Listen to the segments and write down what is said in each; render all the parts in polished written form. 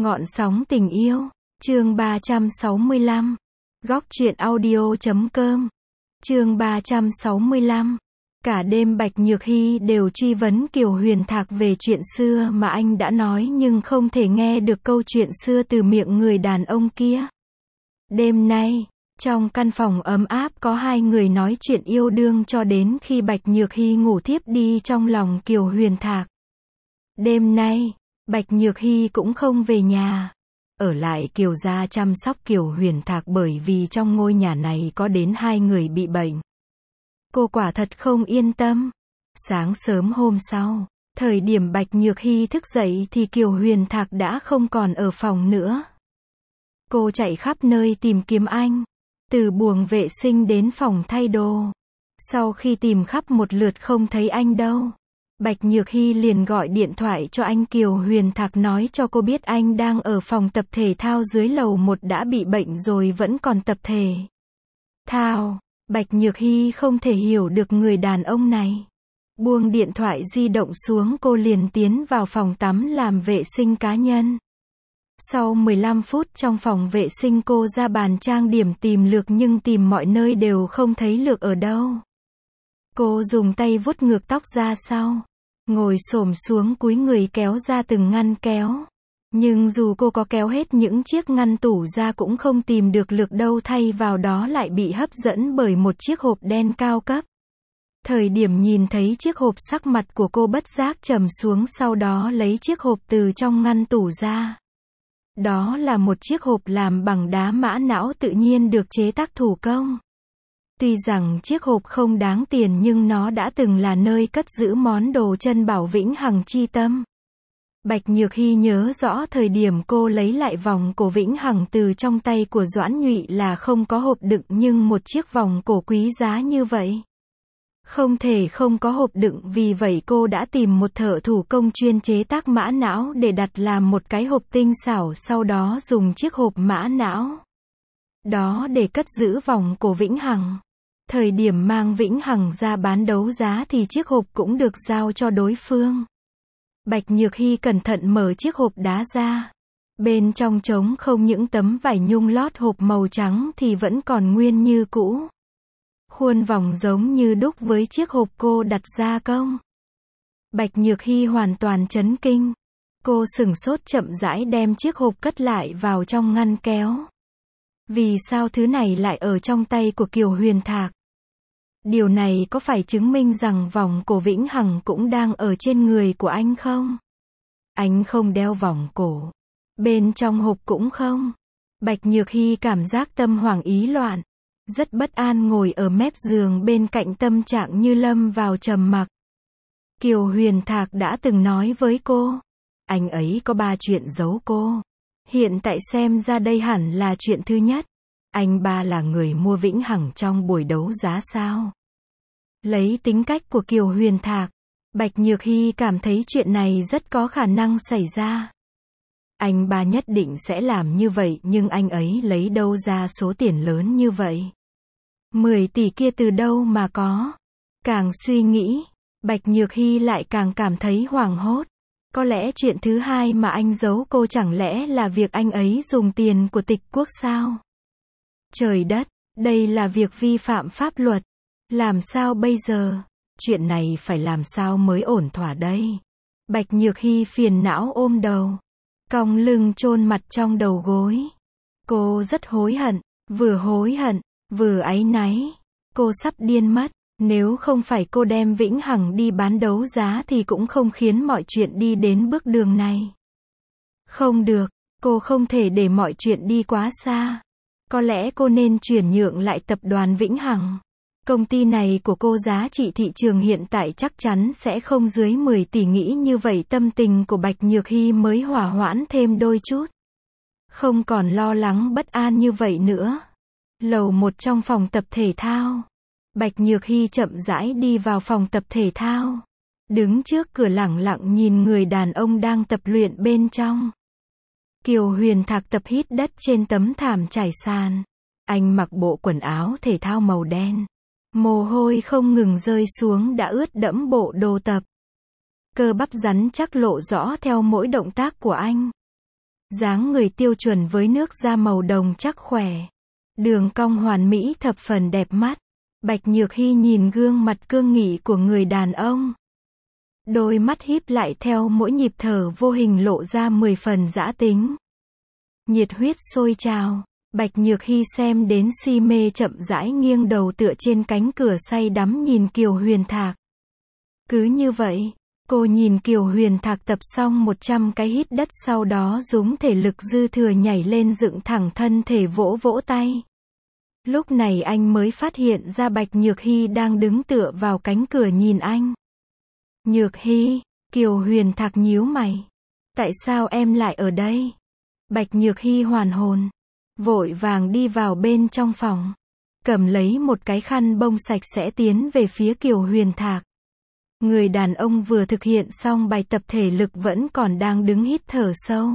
Ngọn sóng tình yêu, chương 365. Góc truyện audio.com. Chương 365. Cả đêm Bạch Nhược Hy đều truy vấn Kiều Huyền Thạc về chuyện xưa mà anh đã nói nhưng không thể nghe được câu chuyện xưa từ miệng người đàn ông kia. Đêm nay, trong căn phòng ấm áp có hai người nói chuyện yêu đương cho đến khi Bạch Nhược Hy ngủ thiếp đi trong lòng Kiều Huyền Thạc. Đêm nay, Bạch Nhược Hy cũng không về nhà, ở lại Kiều gia chăm sóc Kiều Huyền Thạc bởi vì trong ngôi nhà này có đến hai người bị bệnh. Cô quả thật không yên tâm. Sáng sớm hôm sau, thời điểm Bạch Nhược Hy thức dậy thì Kiều Huyền Thạc đã không còn ở phòng nữa. Cô chạy khắp nơi tìm kiếm anh, từ buồng vệ sinh đến phòng thay đồ. Sau khi tìm khắp một lượt không thấy anh đâu, Bạch Nhược Hy liền gọi điện thoại cho anh Kiều Huyền Thạc nói cho cô biết anh đang ở phòng tập thể thao dưới lầu 1 đã bị bệnh rồi vẫn còn tập thể thao. Bạch Nhược Hy không thể hiểu được người đàn ông này. Buông điện thoại di động xuống cô liền tiến vào phòng tắm làm vệ sinh cá nhân. Sau 15 phút trong phòng vệ sinh cô ra bàn trang điểm tìm Lược nhưng tìm mọi nơi đều không thấy Lược ở đâu. Cô dùng tay vuốt ngược tóc ra sau, ngồi xổm xuống cúi người kéo ra từng ngăn kéo. Nhưng dù cô có kéo hết những chiếc ngăn tủ ra cũng không tìm được Lược đâu, thay vào đó lại bị hấp dẫn bởi một chiếc hộp đen cao cấp. Thời điểm nhìn thấy chiếc hộp sắc mặt của cô bất giác trầm xuống, sau đó lấy chiếc hộp từ trong ngăn tủ ra. Đó là một chiếc hộp làm bằng đá mã não tự nhiên được chế tác thủ công. Tuy rằng chiếc hộp không đáng tiền nhưng nó đã từng là nơi cất giữ món đồ chân bảo Vĩnh Hằng chi tâm. Bạch Nhược Hy nhớ rõ thời điểm cô lấy lại vòng cổ Vĩnh Hằng từ trong tay của Doãn Nhụy là không có hộp đựng, nhưng một chiếc vòng cổ quý giá như vậy không thể không có hộp đựng, vì vậy cô đã tìm một thợ thủ công chuyên chế tác mã não để đặt làm một cái hộp tinh xảo, sau đó dùng chiếc hộp mã não đó để cất giữ vòng cổ Vĩnh Hằng. Thời điểm mang Vĩnh Hằng ra bán đấu giá thì chiếc hộp cũng được giao cho đối phương. Bạch Nhược Hy cẩn thận mở chiếc hộp đá ra. Bên trong trống không, những tấm vải nhung lót hộp màu trắng thì vẫn còn nguyên như cũ. Khuôn vòng giống như đúc với chiếc hộp cô đặt gia công. Bạch Nhược Hy hoàn toàn chấn kinh. Cô sửng sốt chậm rãi đem chiếc hộp cất lại vào trong ngăn kéo. Vì sao thứ này lại ở trong tay của Kiều Huyền Thạc? Điều này có phải chứng minh rằng vòng cổ Vĩnh Hằng cũng đang ở trên người của anh không? Anh không đeo vòng cổ. Bên trong hộp cũng không. Bạch Nhược Hy cảm giác tâm hoảng ý loạn. Rất bất an ngồi ở mép giường bên cạnh, tâm trạng như lâm vào trầm mặc. Kiều Huyền Thạc đã từng nói với cô, anh ấy có 3 chuyện giấu cô. Hiện tại xem ra đây hẳn là chuyện thứ nhất. Anh ba là người mua Vĩnh Hằng trong buổi đấu giá sao? Lấy tính cách của Kiều Huyền Thạc, Bạch Nhược Hy cảm thấy chuyện này rất có khả năng xảy ra. Anh ba nhất định sẽ làm như vậy, nhưng anh ấy lấy đâu ra số tiền lớn như vậy? 10 tỷ kia từ đâu mà có? Càng suy nghĩ, Bạch Nhược Hy lại càng cảm thấy hoảng hốt. Có lẽ chuyện thứ hai mà anh giấu cô chẳng lẽ là việc anh ấy dùng tiền của Tịch Quốc sao? Trời đất, đây là việc vi phạm pháp luật. Làm sao bây giờ? Chuyện này phải làm sao mới ổn thỏa đây? Bạch Nhược Hy phiền não ôm đầu, cong lưng chôn mặt trong đầu gối. Cô rất hối hận, vừa áy náy. Cô sắp điên mất. Nếu không phải cô đem Vĩnh Hằng đi bán đấu giá thì cũng không khiến mọi chuyện đi đến bước đường này. Không được, cô không thể để mọi chuyện đi quá xa. Có lẽ cô nên chuyển nhượng lại tập đoàn Vĩnh Hằng. Công ty này của cô giá trị thị trường hiện tại chắc chắn sẽ không dưới 10 tỷ. Nghĩ như vậy tâm tình của Bạch Nhược Hy mới hòa hoãn thêm đôi chút. Không còn lo lắng bất an như vậy nữa. Lầu 1 trong phòng tập thể thao. Bạch Nhược Hy chậm rãi đi vào phòng tập thể thao. Đứng trước cửa lẳng lặng nhìn người đàn ông đang tập luyện bên trong. Kiều Huyền Thạc tập hít đất trên tấm thảm trải sàn. Anh mặc bộ quần áo thể thao màu đen. Mồ hôi không ngừng rơi xuống đã ướt đẫm bộ đồ tập. Cơ bắp rắn chắc lộ rõ theo mỗi động tác của anh. Dáng người tiêu chuẩn với nước da màu đồng chắc khỏe. Đường cong hoàn mỹ thập phần đẹp mắt. Bạch Nhược Hy nhìn gương mặt cương nghị của người đàn ông. Đôi mắt híp lại theo mỗi nhịp thở vô hình lộ ra 10 phần dã tính. Nhiệt huyết sôi trào. Bạch Nhược Hy xem đến si mê chậm rãi nghiêng đầu tựa trên cánh cửa say đắm nhìn Kiều Huyền Thạc. Cứ như vậy, cô nhìn Kiều Huyền Thạc tập xong 100 cái hít đất sau đó dùng thể lực dư thừa nhảy lên dựng thẳng thân thể vỗ vỗ tay. Lúc này anh mới phát hiện ra Bạch Nhược Hy đang đứng tựa vào cánh cửa nhìn anh. Nhược Hy, Kiều Huyền Thạc nhíu mày. Tại sao em lại ở đây? Bạch Nhược Hy hoàn hồn. Vội vàng đi vào bên trong phòng. Cầm lấy một cái khăn bông sạch sẽ tiến về phía Kiều Huyền Thạc. Người đàn ông vừa thực hiện xong bài tập thể lực vẫn còn đang đứng hít thở sâu.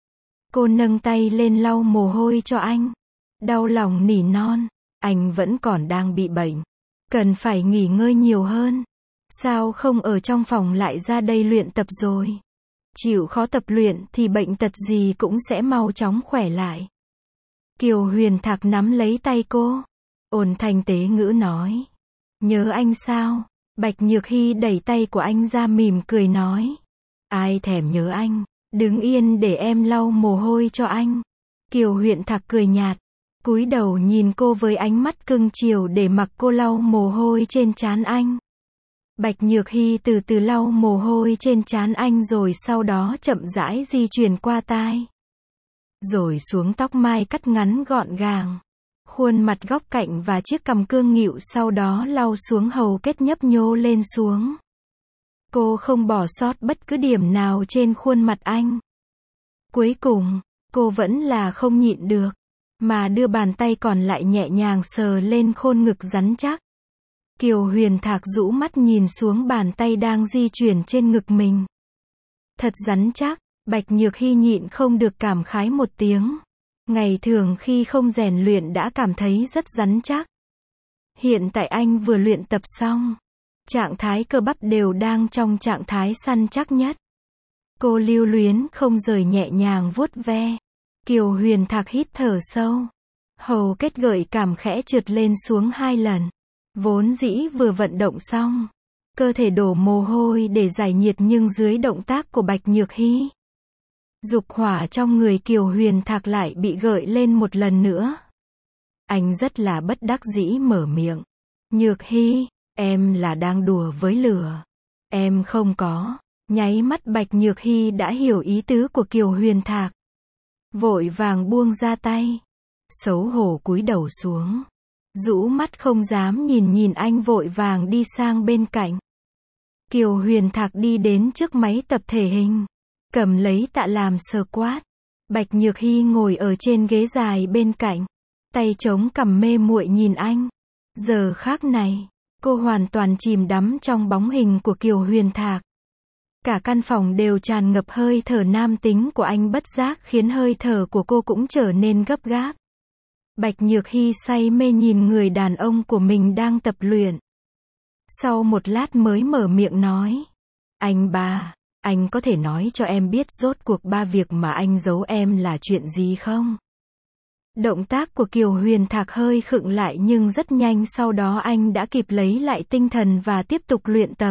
Cô nâng tay lên lau mồ hôi cho anh. Đau lòng nỉ non. Anh vẫn còn đang bị bệnh. Cần phải nghỉ ngơi nhiều hơn. Sao không ở trong phòng lại ra đây luyện tập rồi? Chịu khó tập luyện thì bệnh tật gì cũng sẽ mau chóng khỏe lại. Kiều Huyền Thạc nắm lấy tay cô. Ôn thanh tế ngữ nói. Nhớ anh sao? Bạch Nhược Hy đẩy tay của anh ra mỉm cười nói. Ai thèm nhớ anh, đứng yên để em lau mồ hôi cho anh. Kiều Huyền Thạc cười nhạt, cúi đầu nhìn cô với ánh mắt cưng chiều để mặc cô lau mồ hôi trên trán anh. Bạch Nhược Hy từ từ lau mồ hôi trên trán anh rồi sau đó chậm rãi di chuyển qua tai. Rồi xuống tóc mai cắt ngắn gọn gàng. Khuôn mặt góc cạnh và chiếc cằm cương nghịu sau đó lau xuống hầu kết nhấp nhô lên xuống. Cô không bỏ sót bất cứ điểm nào trên khuôn mặt anh. Cuối cùng, cô vẫn là không nhịn được, mà đưa bàn tay còn lại nhẹ nhàng sờ lên khôn ngực rắn chắc. Kiều Huyền Thạc rũ mắt nhìn xuống bàn tay đang di chuyển trên ngực mình. Thật rắn chắc, Bạch Nhược Hy nhịn không được cảm khái một tiếng. Ngày thường khi không rèn luyện đã cảm thấy rất rắn chắc. Hiện tại anh vừa luyện tập xong. Trạng thái cơ bắp đều đang trong trạng thái săn chắc nhất. Cô lưu luyến không rời nhẹ nhàng vuốt ve. Kiều Huyền Thạc hít thở sâu. Hầu kết gợi cảm khẽ trượt lên xuống 2 lần. Vốn dĩ vừa vận động xong. Cơ thể đổ mồ hôi để giải nhiệt nhưng dưới động tác của Bạch Nhược Hy. Dục hỏa trong người Kiều Huyền Thạc lại bị gợi lên một lần nữa. Anh rất là bất đắc dĩ mở miệng. Nhược Hy, em là đang đùa với lửa. Em không có. Nháy mắt Bạch Nhược Hy đã hiểu ý tứ của Kiều Huyền Thạc. Vội vàng buông ra tay. Xấu hổ cúi đầu xuống. Rũ mắt không dám nhìn anh vội vàng đi sang bên cạnh. Kiều Huyền Thạc đi đến trước máy tập thể hình. Cầm lấy tạ làm sờ quát. Bạch Nhược Hy ngồi ở trên ghế dài bên cạnh. Tay chống cằm mê muội nhìn anh. Giờ khác này, cô hoàn toàn chìm đắm trong bóng hình của Kiều Huyền Thạc. Cả căn phòng đều tràn ngập hơi thở nam tính của anh bất giác khiến hơi thở của cô cũng trở nên gấp gáp. Bạch Nhược Hy say mê nhìn người đàn ông của mình đang tập luyện. Sau một lát mới mở miệng nói. Anh ba, anh có thể nói cho em biết rốt cuộc 3 việc mà anh giấu em là chuyện gì không? Động tác của Kiều Huyền Thạc hơi khựng lại nhưng rất nhanh sau đó anh đã kịp lấy lại tinh thần và tiếp tục luyện tập.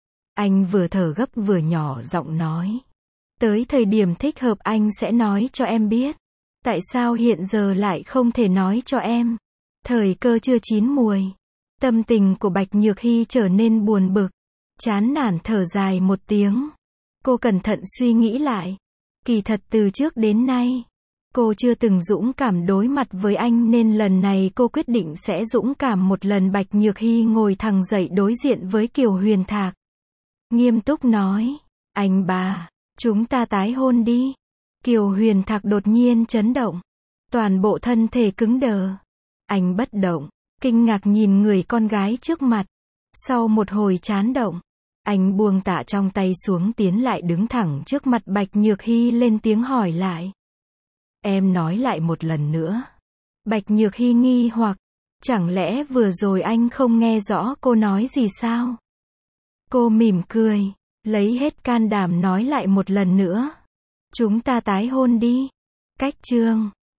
Anh vừa thở gấp vừa nhỏ giọng nói. Tới thời điểm thích hợp anh sẽ nói cho em biết. Tại sao hiện giờ lại không thể nói cho em? Thời cơ chưa chín muồi. Tâm tình của Bạch Nhược Hy trở nên buồn bực. Chán nản thở dài một tiếng. Cô cẩn thận suy nghĩ lại. Kỳ thật từ trước đến nay, cô chưa từng dũng cảm đối mặt với anh nên lần này cô quyết định sẽ dũng cảm một lần. Bạch Nhược Hy ngồi thẳng dậy đối diện với Kiều Huyền Thạc. Nghiêm túc nói. Anh ba, chúng ta tái hôn đi. Kiều Huyền Thạc đột nhiên chấn động. Toàn bộ thân thể cứng đờ. Anh bất động, kinh ngạc nhìn người con gái trước mặt. Sau một hồi chán động, anh buông tạ trong tay xuống tiến lại đứng thẳng trước mặt Bạch Nhược Hy lên tiếng hỏi lại. Em nói lại một lần nữa. Bạch Nhược Hy nghi hoặc. Chẳng lẽ vừa rồi anh không nghe rõ cô nói gì sao? Cô mỉm cười, lấy hết can đảm nói lại một lần nữa. Chúng ta tái hôn đi. Cách chương